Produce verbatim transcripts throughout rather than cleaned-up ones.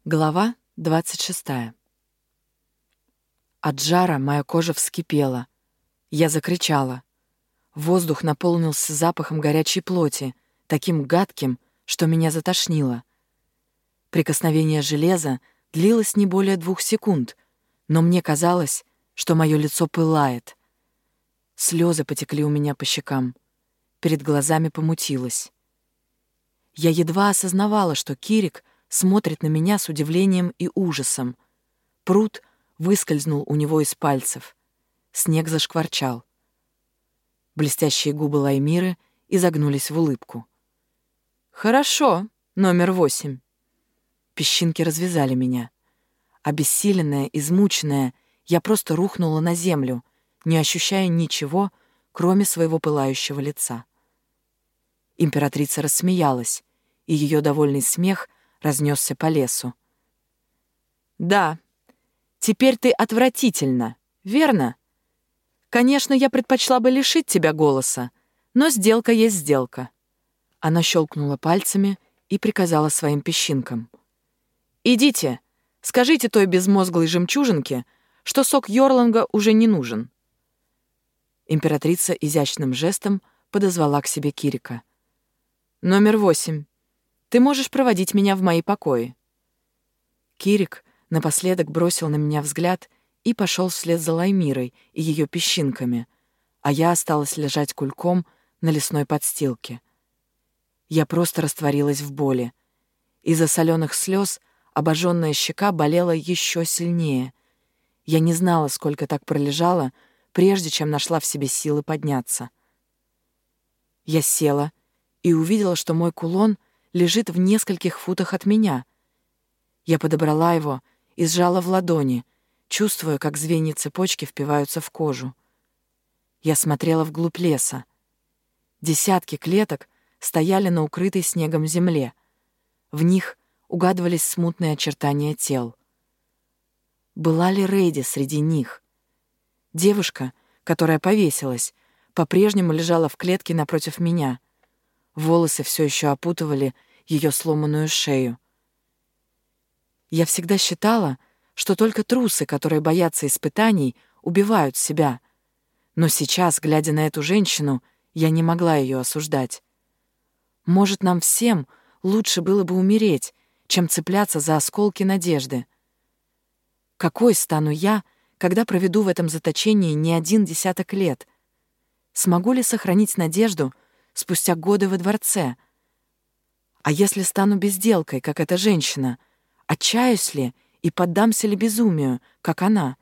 Глава двадцать шестая. От жара моя кожа вскипела. Я закричала. Воздух наполнился запахом горячей плоти, таким гадким, что меня затошнило. Прикосновение железа длилось не более двух секунд, но мне казалось, что мое лицо пылает. Слезы потекли у меня по щекам. Перед глазами помутилось. Я едва осознавала, что Кирик смотрит на меня с удивлением и ужасом. Прут выскользнул у него из пальцев. Снег зашкварчал. Блестящие губы Лаймиры изогнулись в улыбку. «Хорошо, номер восемь». Песчинки развязали меня. Обессиленная, измученная, я просто рухнула на землю, не ощущая ничего, кроме своего пылающего лица. Императрица рассмеялась, и ее довольный смех разнесся по лесу. «Да, теперь ты отвратительна, верно? Конечно, я предпочла бы лишить тебя голоса, но сделка есть сделка». Она щелкнула пальцами и приказала своим песчинкам. «Идите, скажите той безмозглой жемчужинке, что сок Йорланга уже не нужен». Императрица изящным жестом подозвала к себе Кирика. «Номер восемь. Ты можешь проводить меня в мои покои». Кирик напоследок бросил на меня взгляд и пошел вслед за Лаймирой и ее песчинками, а я осталась лежать кульком на лесной подстилке. Я просто растворилась в боли. Из-за соленых слез обожженная щека болела еще сильнее. Я не знала, сколько так пролежала, прежде чем нашла в себе силы подняться. Я села и увидела, что мой кулон лежит в нескольких футах от меня. Я подобрала его и сжала в ладони, чувствуя, как звенья цепочки впиваются в кожу. Я смотрела вглубь леса. Десятки клеток стояли на укрытой снегом земле. В них угадывались смутные очертания тел. Была ли Рейди среди них? Девушка, которая повесилась, по-прежнему лежала в клетке напротив меня. Волосы все еще опутывали ее сломанную шею. Я всегда считала, что только трусы, которые боятся испытаний, убивают себя. Но сейчас, глядя на эту женщину, я не могла ее осуждать. Может, нам всем лучше было бы умереть, чем цепляться за осколки надежды. Какой стану я, когда проведу в этом заточении не один десяток лет? Смогу ли сохранить надежду спустя годы во дворце? А если стану безделкой, как эта женщина, отчаюсь ли и поддамся ли безумию, как она?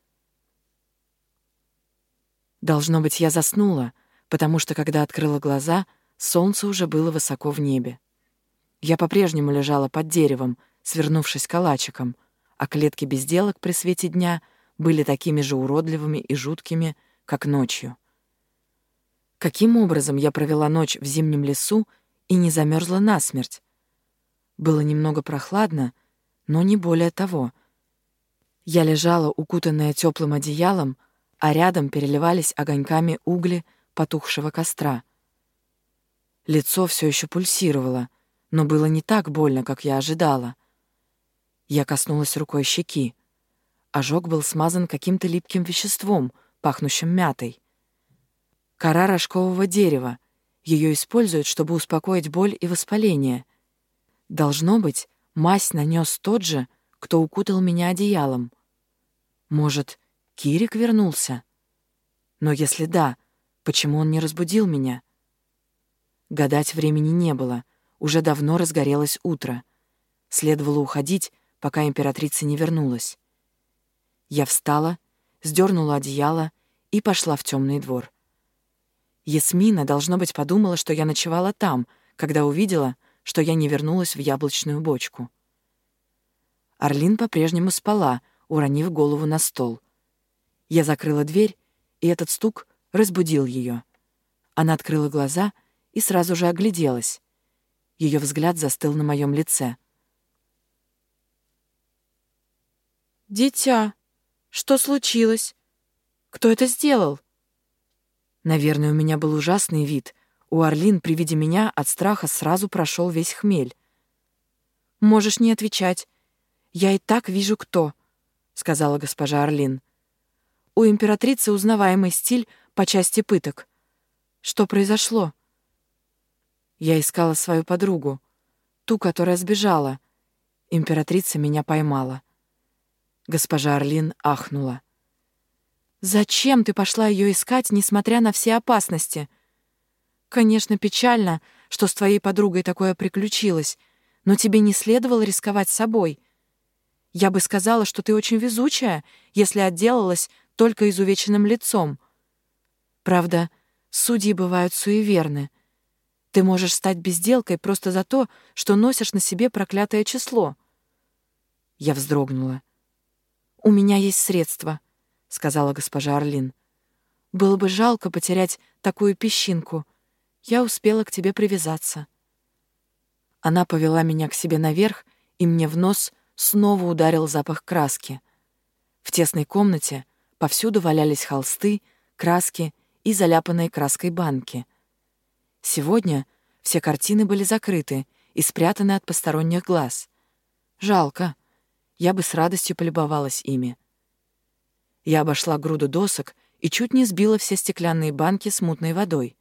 Должно быть, я заснула, потому что, когда открыла глаза, солнце уже было высоко в небе. Я по-прежнему лежала под деревом, свернувшись калачиком, а клетки безделок при свете дня были такими же уродливыми и жуткими, как ночью. Каким образом я провела ночь в зимнем лесу и не замерзла насмерть? Было немного прохладно, но не более того. Я лежала, укутанная теплым одеялом, а рядом переливались огоньками угли потухшего костра. Лицо все еще пульсировало, но было не так больно, как я ожидала. Я коснулась рукой щеки. Ожог был смазан каким-то липким веществом, пахнущим мятой. Кора рожкового дерева. Ее используют, чтобы успокоить боль и воспаление. Должно быть, мазь нанес тот же, кто укутал меня одеялом. Может, Кирик вернулся? Но если да, почему он не разбудил меня? Гадать времени не было. Уже давно разгорелось утро. Следовало уходить, пока императрица не вернулась. Я встала, сдернула одеяло и пошла в темный двор. Ясмина, должно быть, подумала, что я ночевала там, когда увидела, что я не вернулась в яблочную бочку. Орлин по-прежнему спала, уронив голову на стол. Я закрыла дверь, и этот стук разбудил ее. Она открыла глаза и сразу же огляделась. Ее взгляд застыл на моем лице. «Дитя, что случилось? Кто это сделал?» Наверное, у меня был ужасный вид. У Орлин при виде меня от страха сразу прошел весь хмель. «Можешь не отвечать. «Я и так вижу, кто», — сказала госпожа Орлин. «У императрицы узнаваемый стиль по части пыток. Что произошло?» Я искала свою подругу, ту, которая сбежала. Императрица меня поймала. Госпожа Орлин ахнула. «Зачем ты пошла ее искать, несмотря на все опасности? Конечно, печально, что с твоей подругой такое приключилось, но тебе не следовало рисковать собой. Я бы сказала, что ты очень везучая, если отделалась только изувеченным лицом. Правда, судьи бывают суеверны. Ты можешь стать безделкой просто за то, что носишь на себе проклятое число». Я вздрогнула. «У меня есть средства», — сказала госпожа Орлин. «Было бы жалко потерять такую песчинку. Я успела к тебе привязаться». Она повела меня к себе наверх, и мне в нос снова ударил запах краски. В тесной комнате повсюду валялись холсты, краски и заляпанные краской банки. Сегодня все картины были закрыты и спрятаны от посторонних глаз. Жалко. Я бы с радостью полюбовалась ими. Я обошла груду досок и чуть не сбила все стеклянные банки с мутной водой.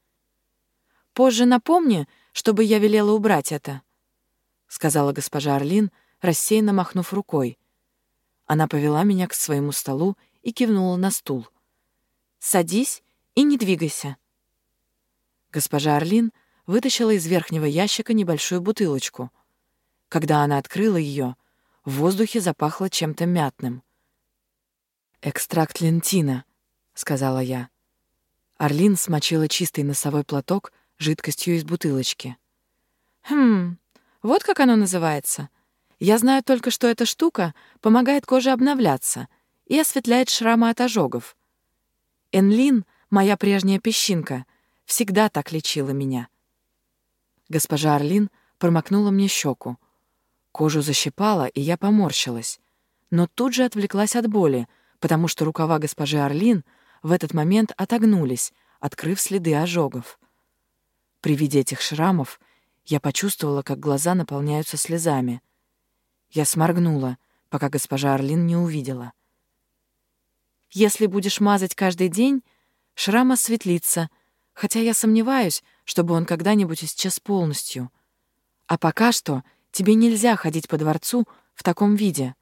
«Позже напомни, чтобы я велела убрать это», — сказала госпожа Орлин, рассеянно махнув рукой. Она повела меня к своему столу и кивнула на стул. «Садись и не двигайся». Госпожа Орлин вытащила из верхнего ящика небольшую бутылочку. Когда она открыла ее, в воздухе запахло чем-то мятным. «Экстракт лентина», — сказала я. Орлин смочила чистый носовой платок жидкостью из бутылочки. «Хм, вот как оно называется. Я знаю только, что эта штука помогает коже обновляться и осветляет шрамы от ожогов. Энлин, моя прежняя песчинка, всегда так лечила меня». Госпожа Орлин промокнула мне щеку. Кожу защипала, и я поморщилась, но тут же отвлеклась от боли, потому что рукава госпожи Орлин в этот момент отогнулись, открыв следы ожогов. При виде этих шрамов я почувствовала, как глаза наполняются слезами. Я сморгнула, пока госпожа Орлин не увидела. «Если будешь мазать каждый день, шрам осветлится, хотя я сомневаюсь, чтобы он когда-нибудь исчез полностью. А пока что тебе нельзя ходить по дворцу в таком виде».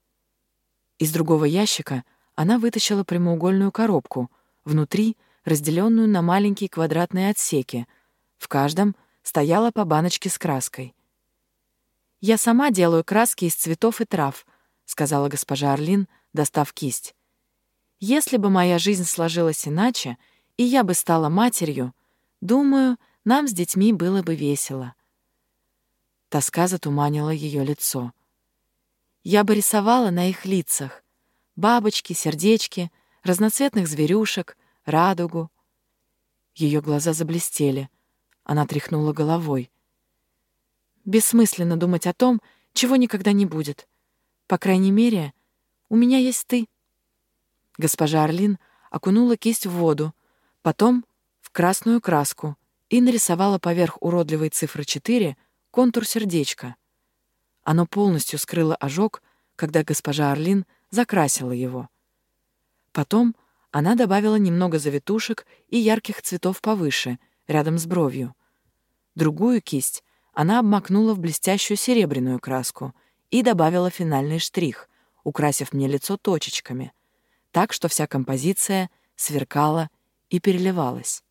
Из другого ящика она вытащила прямоугольную коробку, внутри разделенную на маленькие квадратные отсеки. В каждом стояла по баночке с краской. «Я сама делаю краски из цветов и трав», — сказала госпожа Орлин, достав кисть. «Если бы моя жизнь сложилась иначе, и я бы стала матерью, думаю, нам с детьми было бы весело». Тоска затуманила ее лицо. «Я бы рисовала на их лицах бабочки, сердечки, разноцветных зверюшек, радугу». Ее глаза заблестели. Она тряхнула головой. «Бессмысленно думать о том, чего никогда не будет. По крайней мере, у меня есть ты». Госпожа Орлин окунула кисть в воду, потом в красную краску и нарисовала поверх уродливой цифры четыре контур сердечка. Оно полностью скрыло ожог, когда госпожа Орлин закрасила его. Потом она добавила немного завитушек и ярких цветов повыше, рядом с бровью. Другую кисть она обмакнула в блестящую серебряную краску и добавила финальный штрих, украсив мне лицо точечками, так что вся композиция сверкала и переливалась.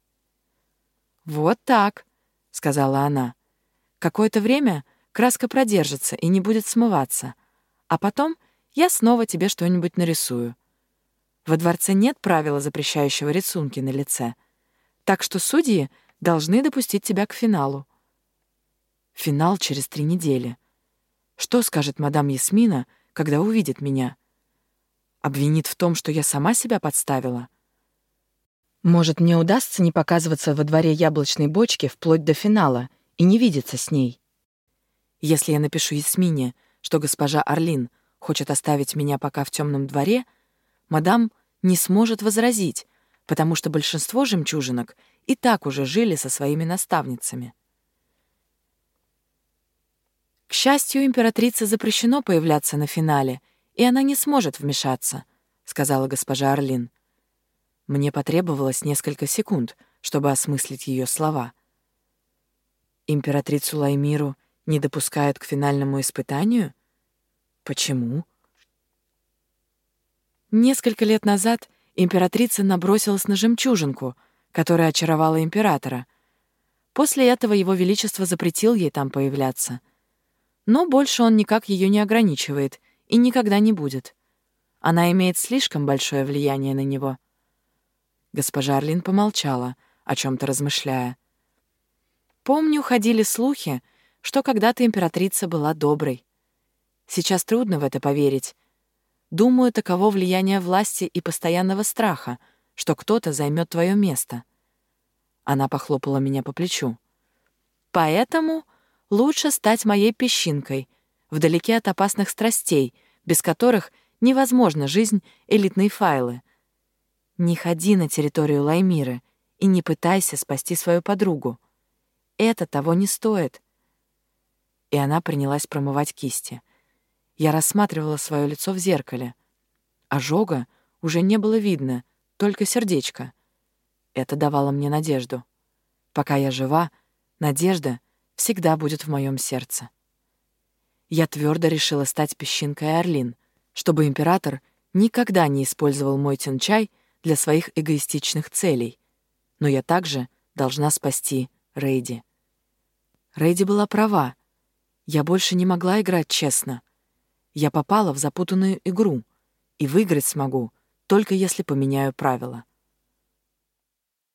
«Вот так», — сказала она. «Какое-то время краска продержится и не будет смываться, а потом я снова тебе что-нибудь нарисую. Во дворце нет правила, запрещающего рисунки на лице, так что судьи должны допустить тебя к финалу». Финал через три недели. Что скажет мадам Ясмина, когда увидит меня? Обвинит в том, что я сама себя подставила? Может, мне удастся не показываться во дворе яблочной бочки вплоть до финала и не видеться с ней? Если я напишу Ясмине, что госпожа Орлин хочет оставить меня пока в темном дворе, мадам не сможет возразить, потому что большинство жемчужинок и так уже жили со своими наставницами. К счастью, императрице запрещено появляться на финале, и она не сможет вмешаться, сказала госпожа Орлин. Мне потребовалось несколько секунд, чтобы осмыслить ее слова. Императрицу Лаймиру не допускают к финальному испытанию? Почему? Несколько лет назад императрица набросилась на жемчужинку, которая очаровала императора. После этого его величество запретил ей там появляться. Но больше он никак ее не ограничивает и никогда не будет. Она имеет слишком большое влияние на него. Госпожа Орлин помолчала, о чем-то размышляя. Помню, ходили слухи, что когда-то императрица была доброй. Сейчас трудно в это поверить. Думаю, таково влияние власти и постоянного страха, что кто-то займет твое место. Она похлопала меня по плечу. Поэтому лучше стать моей песчинкой, вдалеке от опасных страстей, без которых невозможна жизнь элитной Файлы. Не ходи на территорию Лаймиры и не пытайся спасти свою подругу. Это того не стоит. И она принялась промывать кисти. Я рассматривала свое лицо в зеркале. Ожога уже не было видно, только сердечко. Это давало мне надежду. Пока я жива, надежда всегда будет в моем сердце. Я твердо решила стать песчинкой Орлин, чтобы император никогда не использовал мой тянчай для своих эгоистичных целей. Но я также должна спасти Рейди. Рейди была права. Я больше не могла играть честно. Я попала в запутанную игру, и выиграть смогу, только если поменяю правила.